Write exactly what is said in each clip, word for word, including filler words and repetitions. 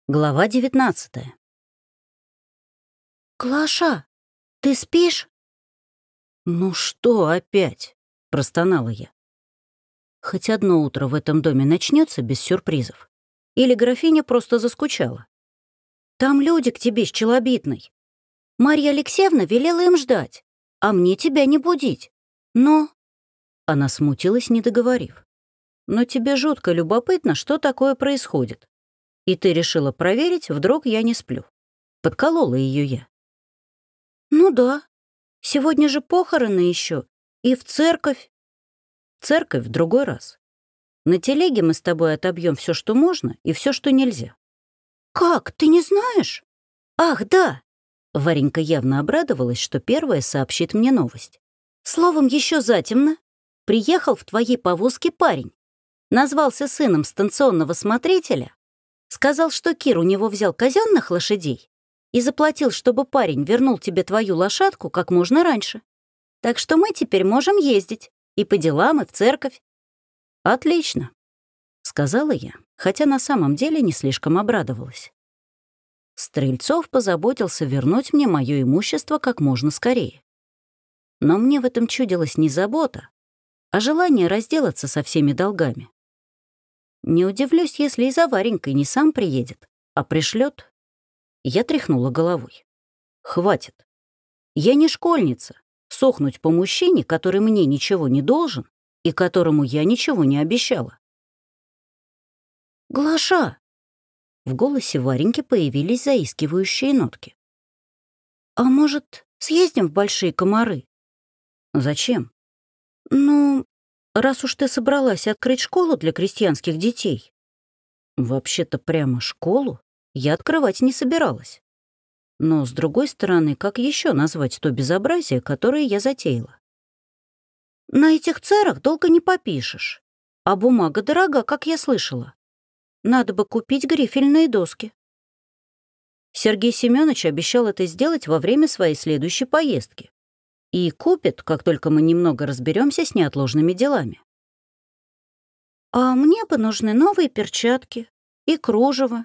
Глава девятнадцатая. «Глаша, ты спишь?» «Ну что опять?» — простонала я. Хоть одно утро в этом доме начнется без сюрпризов. Или графиня просто заскучала. Там люди к тебе с челобитной. Марья Алексеевна велела им ждать, а мне тебя не будить. Но...» Она смутилась, не договорив. «Но тебе жутко любопытно, что такое происходит. И ты решила проверить, вдруг я не сплю». Подколола ее я. «Ну да. Сегодня же похороны еще. И в церковь». Церковь в другой раз. На телеге мы с тобой отобьем все, что можно, и все, что нельзя. «Как, ты не знаешь?» Ах, да!» Варенька явно обрадовалась, что первая сообщит мне новость. «Словом, еще затемно приехал в твоей повозке парень. Назвался сыном станционного смотрителя. Сказал, что Кир у него взял казенных лошадей и заплатил, чтобы парень вернул тебе твою лошадку как можно раньше. Так что мы теперь можем ездить и по делам, и в церковь». «Отлично», — сказала я, хотя на самом деле не слишком обрадовалась. Стрельцов позаботился вернуть мне мое имущество как можно скорее. Но мне в этом чудилась не забота, а желание разделаться со всеми долгами. Не удивлюсь, если и за Варенькой не сам приедет, а пришлет. Я тряхнула головой. Хватит. Я не школьница. Сохнуть по мужчине, который мне ничего не должен и которому я ничего не обещала. «Глаша!» В голосе Вареньки появились заискивающие нотки. «А может, съездим в Большие Комары?» «Зачем?» «Ну, раз уж ты собралась открыть школу для крестьянских детей». Вообще-то прямо школу я открывать не собиралась. Но, с другой стороны, как еще назвать то безобразие, которое я затеяла? «На этих церах долго не попишешь. А бумага дорога, как я слышала. Надо бы купить грифельные доски». Сергей Семенович обещал это сделать во время своей следующей поездки. И купит, как только мы немного разберемся с неотложными делами. «А мне бы нужны новые перчатки и кружево».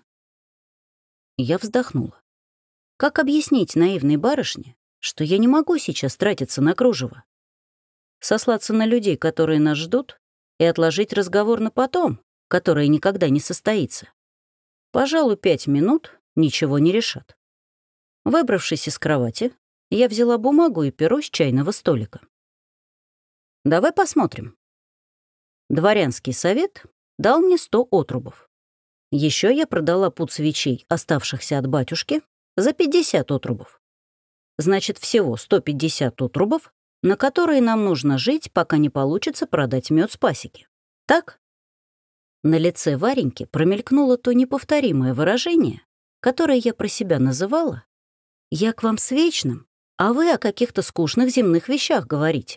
Я вздохнула. Как объяснить наивной барышне, что я не могу сейчас тратиться на кружево? Сослаться на людей, которые нас ждут, и отложить разговор на потом, который никогда не состоится. Пожалуй, пять минут ничего не решат. Выбравшись из кровати, я взяла бумагу и перо с чайного столика. Давай посмотрим. Дворянский совет дал мне сто отрубов. Еще я продала пуд свечей, оставшихся от батюшки, за пятьдесят отрубов. Значит, всего сто пятьдесят отрубов, на которые нам нужно жить, пока не получится продать мед с пасеки. Так? На лице Вареньки промелькнуло то неповторимое выражение, которое я про себя называла: «Я к вам с вечным, а вы о каких-то скучных земных вещах говорите».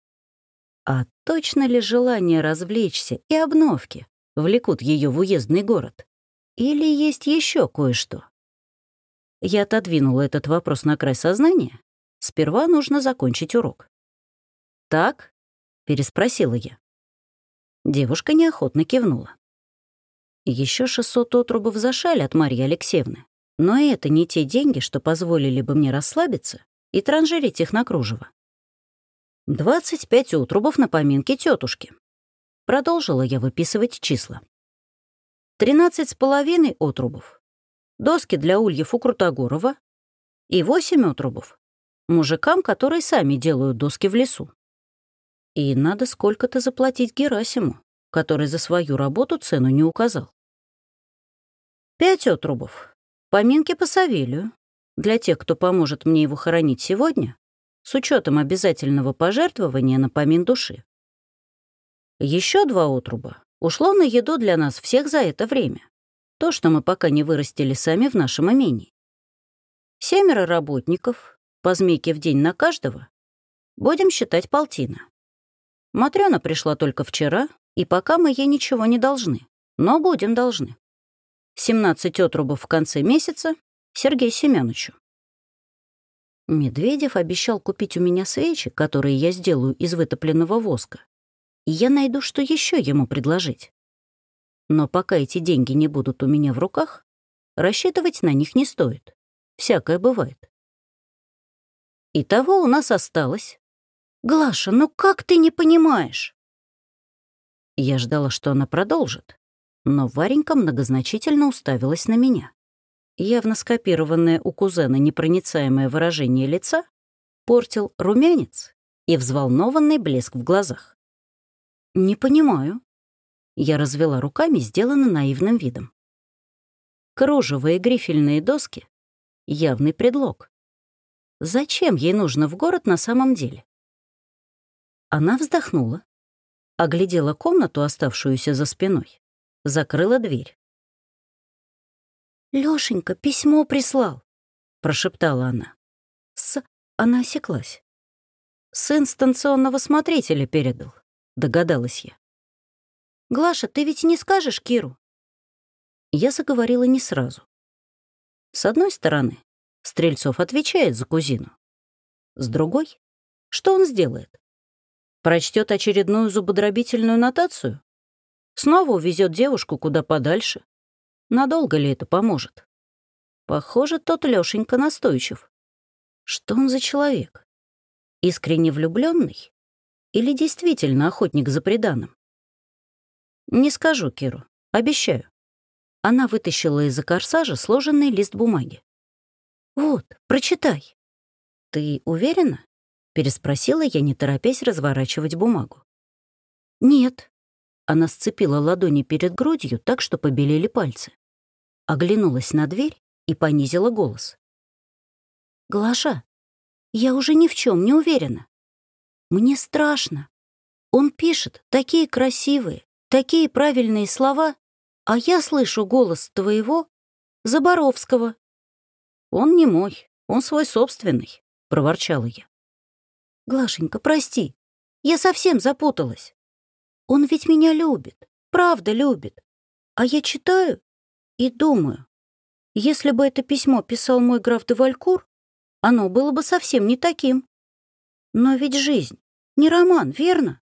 А точно ли желание развлечься и обновки влекут ее в уездный город? Или есть еще кое-что? Я отодвинула этот вопрос на край сознания. Сперва нужно закончить урок. «Так?» — переспросила я. Девушка неохотно кивнула. Еще шестьсот отрубов за шаль от Марьи Алексеевны. Но это не те деньги, что позволили бы мне расслабиться и транжирить их на кружево. двадцать пять отрубов на поминки тетушки. Продолжила я выписывать числа. тринадцать с половиной отрубов. Доски для ульев у Крутогорова и восемь отрубов мужикам, которые сами делают доски в лесу. И надо сколько-то заплатить Герасиму, который за свою работу цену не указал. Пять отрубов. Поминки по Савелию. Для тех, кто поможет мне его хоронить сегодня, с учетом обязательного пожертвования на помин души. Еще два отруба ушло на еду для нас всех за это время. То, что мы пока не вырастили сами в нашем имении. Семеро работников, по змейке в день на каждого, будем считать полтина. Матрёна пришла только вчера, и пока мы ей ничего не должны, но будем должны. семнадцать отрубов в конце месяца Сергею Семеновичу. Медведев обещал купить у меня свечи, которые я сделаю из вытопленного воска, и я найду, что еще ему предложить. Но пока эти деньги не будут у меня в руках, рассчитывать на них не стоит. Всякое бывает. Итого у нас осталось. Глаша, ну как ты не понимаешь? Я ждала, что она продолжит, но Варенька многозначительно уставилась на меня. Явно скопированное у кузена непроницаемое выражение лица портил румянец и взволнованный блеск в глазах. «Не понимаю». Я развела руками, сделанно наивным видом. Кружево и грифельные доски — явный предлог. Зачем ей нужно в город на самом деле? Она вздохнула, оглядела комнату, оставшуюся за спиной, закрыла дверь. «Лёшенька письмо прислал», — прошептала она. «С...» — она осеклась. «Сын станционного смотрителя передал», — догадалась я. «Глаша, ты ведь не скажешь Киру?» Я заговорила не сразу. С одной стороны, Стрельцов отвечает за кузину. С другой, что он сделает? Прочтет очередную зубодробительную нотацию? Снова увезет девушку куда подальше? Надолго ли это поможет? Похоже, тот Лёшенька настойчив. Что он за человек? Искренне влюбленный или действительно охотник за преданным? Не скажу Киру, обещаю. Она вытащила из-за корсажа сложенный лист бумаги. «Вот, прочитай». «Ты уверена?» — переспросила я, не торопясь разворачивать бумагу. «Нет». Она сцепила ладони перед грудью так, что побелели пальцы. Оглянулась на дверь и понизила голос. «Глаша, я уже ни в чем не уверена. Мне страшно. Он пишет такие красивые, такие правильные слова, а я слышу голос твоего, Заборовского». «Он не мой, он свой собственный», — проворчала я. «Глашенька, прости, я совсем запуталась. Он ведь меня любит, правда любит. А я читаю и думаю, если бы это письмо писал мой граф де Валькур, оно было бы совсем не таким. Но ведь жизнь не роман, верно?»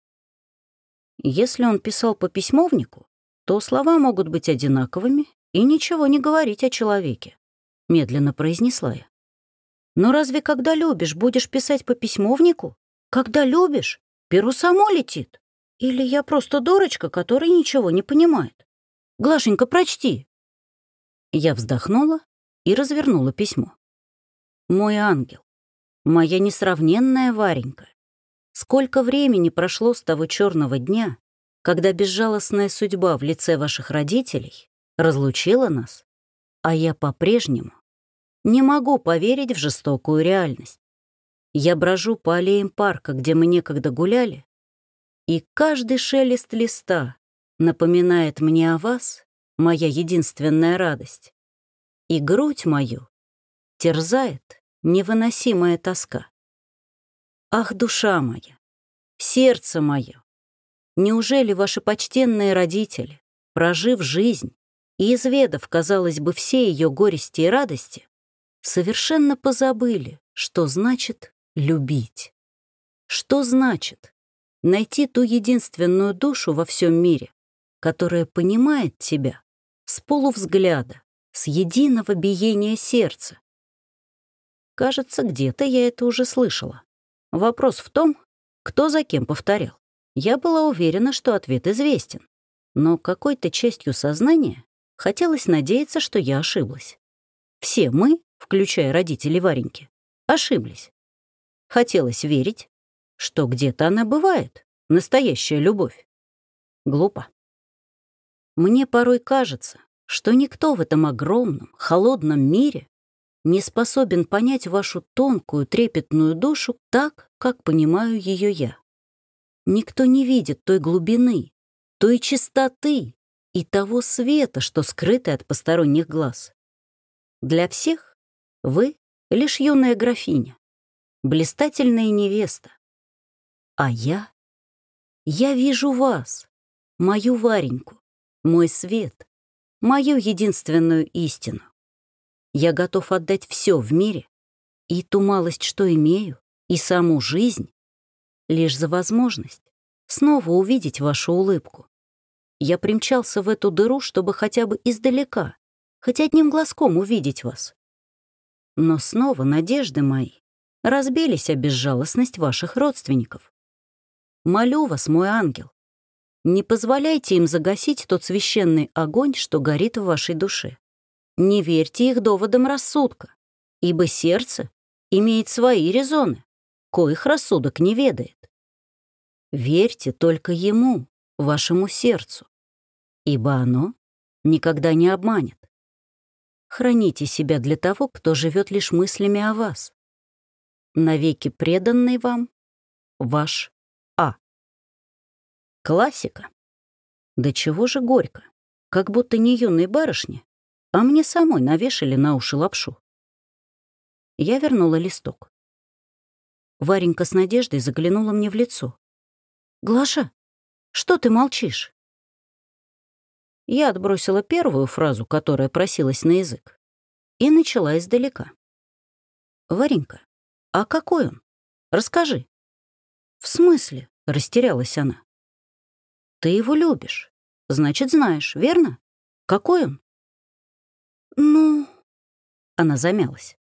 Если он писал по письмовнику, то слова могут быть одинаковыми и ничего не говорить о человеке, — медленно произнесла я. «Но разве когда любишь, будешь писать по письмовнику? Когда любишь, перо само летит. Или я просто дурочка, которая ничего не понимает? Глашенька, прочти». Я вздохнула и развернула письмо. «Мой ангел, моя несравненная Варенька, сколько времени прошло с того черного дня, когда безжалостная судьба в лице ваших родителей разлучила нас, а я по-прежнему не могу поверить в жестокую реальность. Я брожу по аллеям парка, где мы некогда гуляли, и каждый шелест листа напоминает мне о вас, моя единственная радость, и грудь мою терзает невыносимая тоска. Ах, душа моя, сердце мое, неужели ваши почтенные родители, прожив жизнь и изведав, казалось бы, все ее горести и радости, совершенно позабыли, что значит любить? Что значит найти ту единственную душу во всем мире, которая понимает тебя с полувзгляда, с единого биения сердца? Кажется, где-то я это уже слышала. Вопрос в том, кто за кем повторял. Я была уверена, что ответ известен, но какой-то частью сознания хотелось надеяться, что я ошиблась. Все мы, включая родителей Вареньки, ошиблись. Хотелось верить, что где-то она бывает, настоящая любовь. Глупо. Мне порой кажется, что никто в этом огромном, холодном мире не способен понять вашу тонкую, трепетную душу так, как понимаю ее я. Никто не видит той глубины, той чистоты и того света, что скрыты от посторонних глаз. Для всех вы — лишь юная графиня, блистательная невеста. А я? Я вижу вас, мою Вареньку, мой свет, мою единственную истину. Я готов отдать все в мире, и ту малость, что имею, и саму жизнь, лишь за возможность снова увидеть вашу улыбку. Я примчался в эту дыру, чтобы хотя бы издалека, хоть одним глазком увидеть вас. Но снова надежды мои разбились о безжалостность ваших родственников. Молю вас, мой ангел, не позволяйте им загасить тот священный огонь, что горит в вашей душе. Не верьте их доводам рассудка, ибо сердце имеет свои резоны, коих рассудок не ведает. Верьте только ему, вашему сердцу, ибо оно никогда не обманет. Храните себя для того, кто живет лишь мыслями о вас. Навеки преданный вам ваш А. Классика. Да чего же горько, как будто не юной барышне, а мне самой навешали на уши лапшу. Я вернула листок. Варенька с надеждой заглянула мне в лицо. «Глаша, что ты молчишь?» Я отбросила первую фразу, которая просилась на язык, и начала издалека. «Варенька, а какой он? Расскажи». «В смысле?» — растерялась она. «Ты его любишь. Значит, знаешь, верно? Какой он?» «Ну...» — она замялась.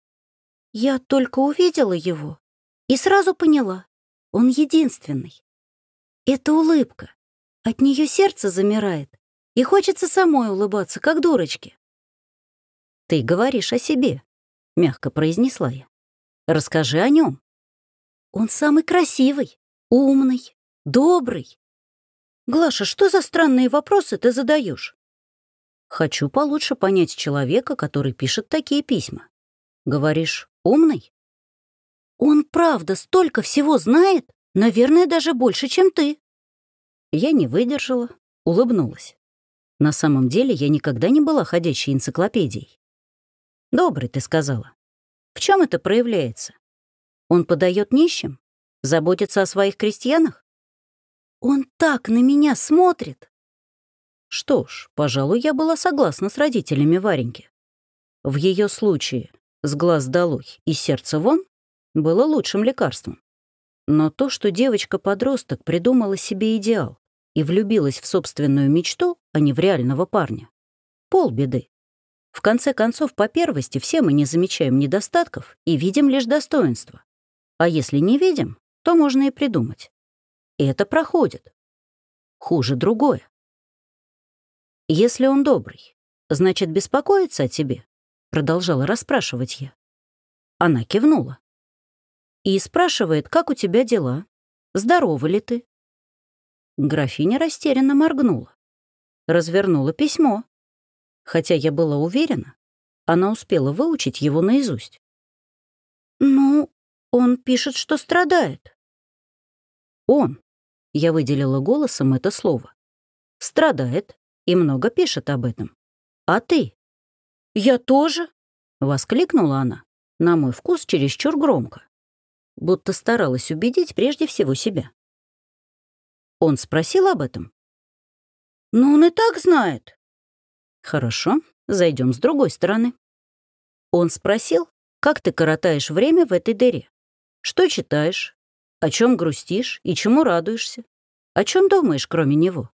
«Я только увидела его и сразу поняла. Он единственный. Это улыбка. От нее сердце замирает, и хочется самой улыбаться, как дурочке». «Ты говоришь о себе», — мягко произнесла я. «Расскажи о нем. Он самый красивый, умный, добрый». «Глаша, что за странные вопросы ты задаешь?» «Хочу получше понять человека, который пишет такие письма. Говоришь, умный?» «Он правда столько всего знает, наверное, даже больше, чем ты». Я не выдержала, улыбнулась. На самом деле я никогда не была ходячей энциклопедией. «Добрый», ты сказала. В чем это проявляется? Он подает нищим? Заботится о своих крестьянах? Он так на меня смотрит. Что ж, пожалуй, я была согласна с родителями Вареньки. В ее случае «с глаз долой и сердце вон» было лучшим лекарством. Но то, что девочка-подросток придумала себе идеал и влюбилась в собственную мечту, а не в реального парня, полбеды. В конце концов, по первости, все мы не замечаем недостатков и видим лишь достоинства. А если не видим, то можно и придумать. И это проходит. Хуже другое. «Если он добрый, значит, беспокоится о тебе?» — продолжала расспрашивать я. Она кивнула. И спрашивает, как у тебя дела, здорова ли ты. Графиня растерянно моргнула. Развернула письмо. Хотя я была уверена, она успела выучить его наизусть. «Ну, он пишет, что страдает». «Он», — я выделила голосом это слово, «страдает и много пишет об этом. А ты?» «Я тоже», — воскликнула она, на мой вкус чересчур громко, будто старалась убедить прежде всего себя. Он спросил об этом? «Ну, он и так знает». «Хорошо, зайдем с другой стороны». Он спросил, как ты коротаешь время в этой дыре? Что читаешь? О чем грустишь и чему радуешься? О чем думаешь, кроме него?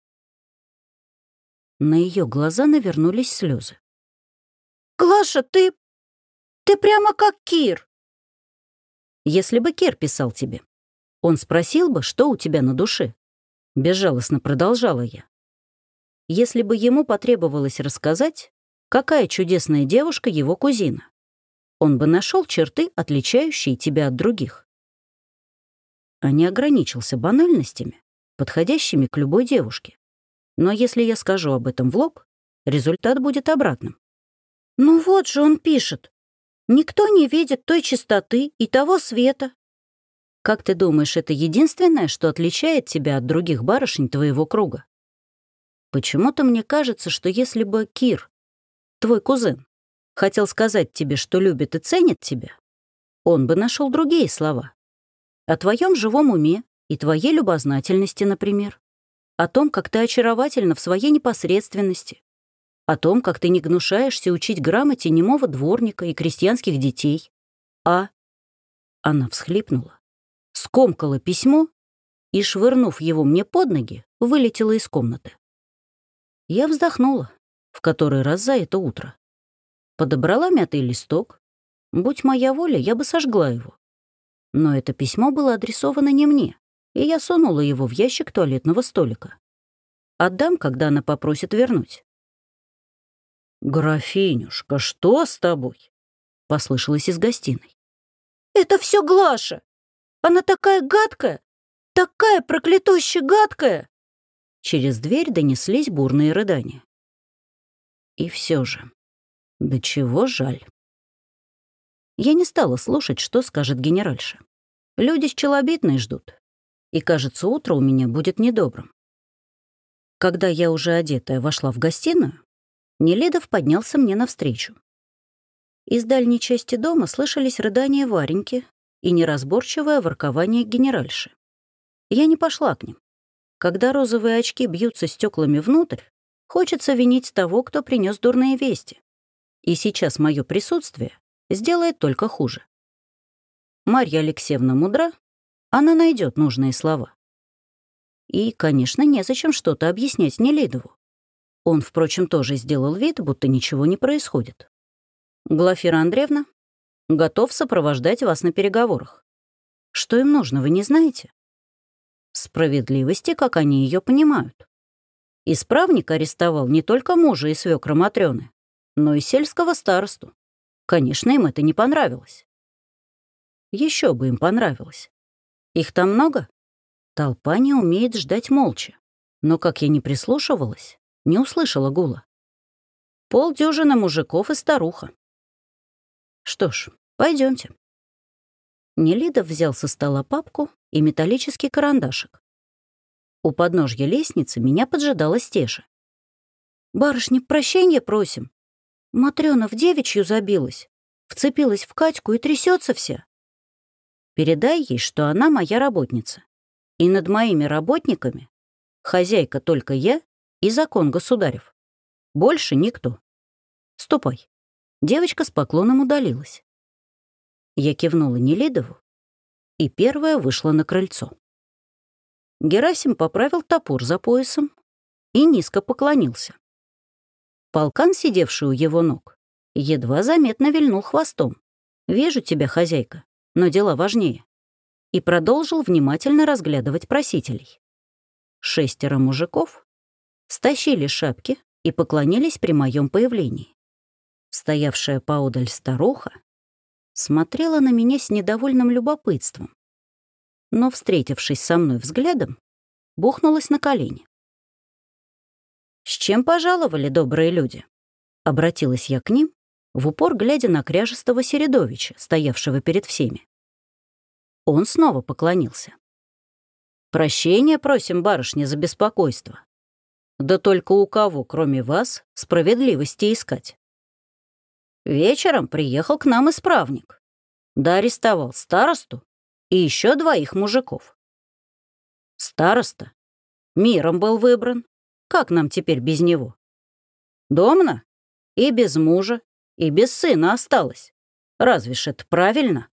На ее глаза навернулись слезы. «Глаша, ты... ты прямо как Кир». «Если бы Кир писал тебе, он спросил бы, что у тебя на душе?» Безжалостно продолжала я. Если бы ему потребовалось рассказать, какая чудесная девушка его кузина, он бы нашел черты, отличающие тебя от других. А не ограничился банальностями, подходящими к любой девушке. Но если я скажу об этом в лоб, результат будет обратным. «Ну вот же он пишет. Никто не видит той чистоты и того света». Как ты думаешь, это единственное, что отличает тебя от других барышень твоего круга? Почему-то мне кажется, что если бы Кир, твой кузен, хотел сказать тебе, что любит и ценит тебя, он бы нашел другие слова. О твоем живом уме и твоей любознательности, например. О том, как ты очаровательна в своей непосредственности. О том, как ты не гнушаешься учить грамоте немого дворника и крестьянских детей. А... Она всхлипнула, скомкала письмо и, швырнув его мне под ноги, вылетела из комнаты. Я вздохнула. в который раз за это утро. Подобрала мятый листок. Будь моя воля, я бы сожгла его. Но это письмо было адресовано не мне, и я сунула его в ящик туалетного столика. Отдам, когда она попросит вернуть. «Графинюшка, что с тобой?» — послышалось из гостиной. «Это все Глаша! Она такая гадкая! Такая проклятущая гадкая!» Через дверь донеслись бурные рыдания. И все же, до чего жаль. Я не стала слушать, что скажет генеральша. Люди с челобитной ждут, и, кажется, утро у меня будет недобрым. Когда я уже одетая вошла в гостиную, Нелидов поднялся мне навстречу. Из дальней части дома слышались рыдания Вареньки и неразборчивое воркование генеральши. Я не пошла к ним. Когда розовые очки бьются стеклами внутрь, хочется винить того, кто принес дурные вести. И сейчас мое присутствие сделает только хуже. Марья Алексеевна мудра, она найдет нужные слова. И, конечно, незачем что-то объяснять Нелидову. Он, впрочем, тоже сделал вид, будто ничего не происходит. «Глафира Андреевна, готов сопровождать вас на переговорах. Что им нужно, вы не знаете?» Справедливости, как они ее понимают. Исправник арестовал не только мужа и свекра Матрёны, но и сельского старосту. Конечно, им это не понравилось. Еще бы им понравилось. Их там много? Толпа не умеет ждать молча. Но, как я не прислушивалась, не услышала гула. Полдюжины мужиков и старуха. Что ж, пойдемте. Нелидов взял со стола папку и металлический карандашик. У подножья лестницы меня поджидала Стеша. «Барышня, прощения просим. Матрёна в девичью забилась, вцепилась в Катьку и трясется вся. Передай ей, что она моя работница. И над моими работниками хозяйка только я и закон государев. Больше никто. Ступай». Девочка с поклоном удалилась. Я кивнула Нелидову и первая вышла на крыльцо. Герасим поправил топор за поясом и низко поклонился. Полкан, сидевший у его ног, едва заметно вильнул хвостом. «Вижу тебя, хозяйка, но дела важнее», и продолжил внимательно разглядывать просителей. Шестеро мужиков стащили шапки и поклонились при моем появлении. Стоявшая поодаль старуха смотрела на меня с недовольным любопытством, но, встретившись со мной взглядом, бухнулась на колени. «С чем пожаловали, добрые люди?» — обратилась я к ним, в упор глядя на кряжестого Середовича, стоявшего перед всеми. Он снова поклонился. «Прощения просим, барышня, за беспокойство. Да только у кого, кроме вас, справедливости искать? Вечером приехал к нам исправник, да арестовал старосту и еще двоих мужиков. Староста миром был выбран. Как нам теперь без него? Домна и без мужа, и без сына осталась. Разве ж это правильно?»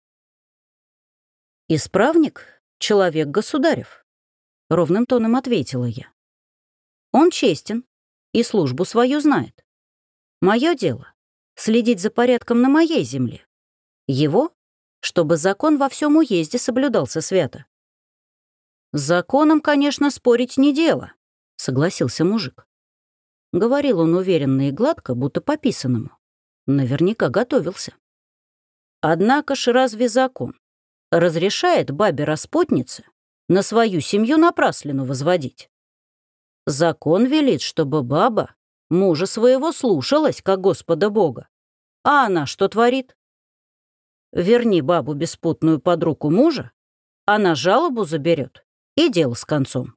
«Исправник — человек государев», — ровным тоном ответила я. «Он честен и службу свою знает. Мое дело — следить за порядком на моей земле. Его — чтобы закон во всем уезде соблюдался свято». «С законом, конечно, спорить не дело», — согласился мужик. Говорил он уверенно и гладко, будто по писанному. Наверняка готовился. «Однако ж разве закон разрешает бабе-распутнице на свою семью напраслину возводить? Закон велит, чтобы баба мужа своего слушалась, как Господа Бога. А она что творит? Верни бабу беспутную под руку мужа, она жалобу заберет, и дело с концом».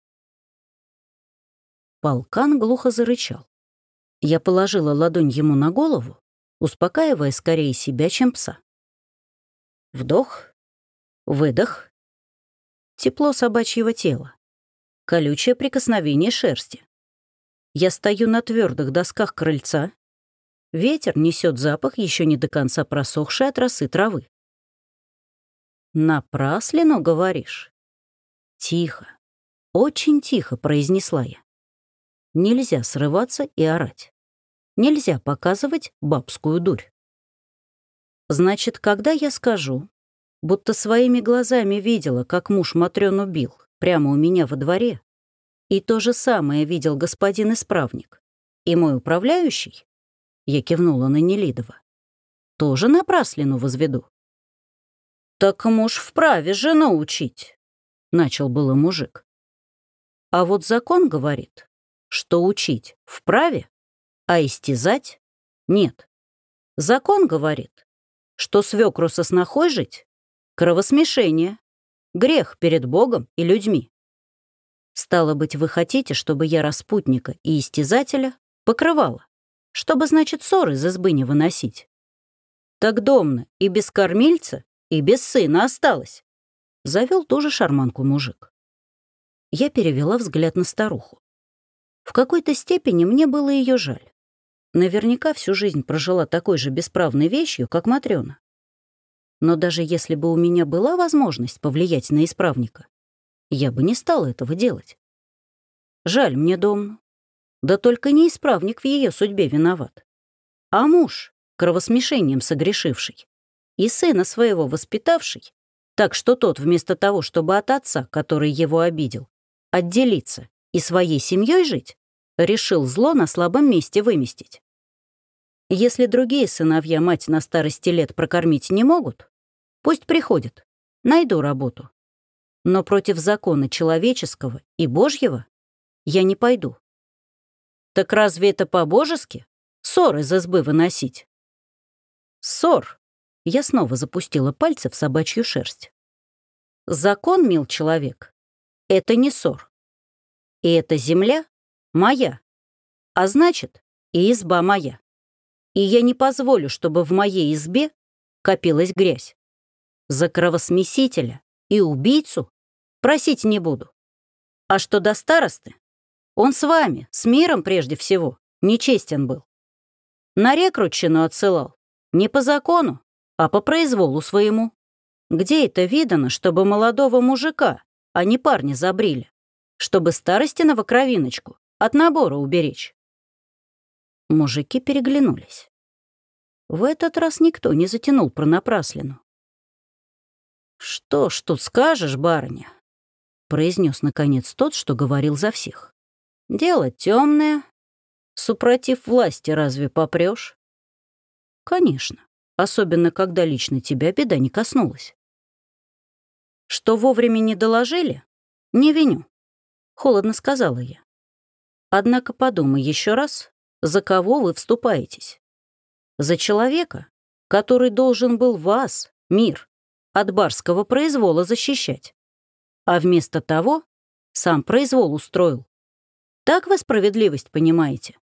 Полкан глухо зарычал. Я положила ладонь ему на голову, успокаивая скорее себя, чем пса. Вдох, выдох. Тепло собачьего тела. Колючее прикосновение шерсти. Я стою на твердых досках крыльца. Ветер несет запах еще не до конца просохшей от росы травы. «Напраслину, говоришь?» Тихо, очень тихо произнесла я. Нельзя срываться и орать. нельзя показывать бабскую дурь. Значит, когда я скажу, будто своими глазами видела, как муж Матрёну бил прямо у меня во дворе, и то же самое видел господин исправник и мой управляющий, я кивнула на Нелидова, тоже напраслину возведу. «Так муж вправе жену учить», — начал было мужик. А вот закон говорит, что учить вправе, а истязать — нет. Закон говорит, что свекру со снохой жить — кровосмешение, грех перед Богом и людьми. Стало быть, вы хотите, чтобы я распутника и истязателя покрывала, чтобы, значит, ссор из избы не выносить. Так домна и без кормильца, и без сына осталось. Завел ту же шарманку мужик. Я перевела взгляд на старуху. В какой-то степени мне было ее жаль. Наверняка всю жизнь прожила такой же бесправной вещью, как Матрёна. Но даже если бы у меня была возможность повлиять на исправника, я бы не стала этого делать. Жаль мне Домну. Да только не исправник в ее судьбе виноват, а муж, кровосмешением согрешивший, и сына своего воспитавший, так что тот вместо того, чтобы от отца, который его обидел, отделиться и своей семьей жить, решил зло на слабом месте выместить. Если другие сыновья мать на старости лет прокормить не могут, пусть приходят, найду работу. Но против закона человеческого и Божьего я не пойду. Так разве это по-божески? Ссор из избы выносить? Ссор. Я снова запустила пальцы в собачью шерсть. Закон, мил человек, это не ссор. И эта земля моя, а значит, и изба моя. И я не позволю, чтобы в моей избе копилась грязь. За кровосмесителя и убийцу просить не буду. А что до старосты, он с вами, с миром прежде всего, нечестен был. На рекрутчину отсылал не по закону, а по произволу своему. Где это видано, чтобы молодого мужика, а не парня забрили, чтобы старости на кровиночку от набора уберечь? Мужики переглянулись. В этот раз никто не затянул про напраслину. «Что ж тут скажешь, барыня?» — произнес наконец тот, что говорил за всех. «Дело темное. Супротив власти разве попрешь?» «Конечно, особенно когда лично тебя беда не коснулась». «Что вовремя не доложили? Не виню», — холодно сказала я. «Однако подумай еще раз, за кого вы вступаетесь. За человека, который должен был вас, мир, от барского произвола защищать, а вместо того сам произвол устроил. Так вы справедливость понимаете?»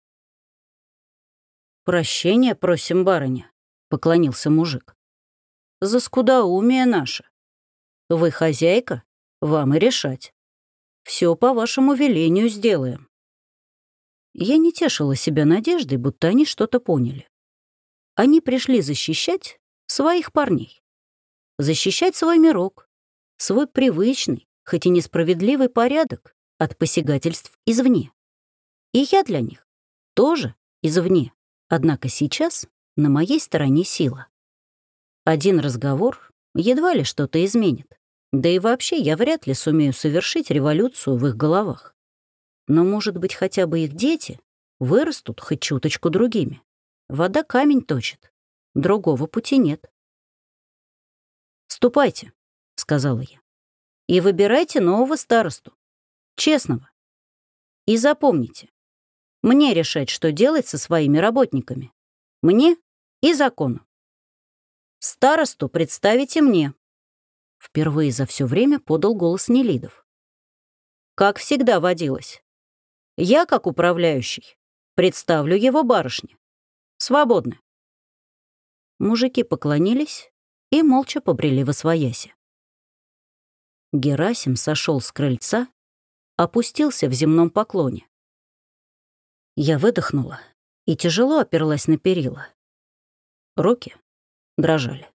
«Прощения просим, барыня», — поклонился мужик. «За скудоумие наше. Вы хозяйка, вам и решать. Все по вашему велению сделаем». Я не тешила себя надеждой, будто они что-то поняли. Они пришли защищать своих парней. Защищать свой мирок, свой привычный, хоть и несправедливый порядок от посягательств извне. И я для них тоже извне. Однако сейчас на моей стороне сила. Один разговор едва ли что-то изменит. Да и вообще я вряд ли сумею совершить революцию в их головах. Но, может быть, хотя бы их дети вырастут хоть чуточку другими. Вода камень точит. Другого пути нет. «Ступайте», — сказала я, — «и выбирайте нового старосту. Честного. И запомните, мне решать, что делать со своими работниками. Мне и закону. Старосту представите мне». Впервые за все время подал голос Нелидов. «Как всегда водилось. Я, как управляющий, представлю его барышне. Свободны». Мужики поклонились и молча побрели восвояси. Герасим сошел с крыльца, опустился в земном поклоне. Я выдохнула и тяжело оперлась на перила. Руки дрожали.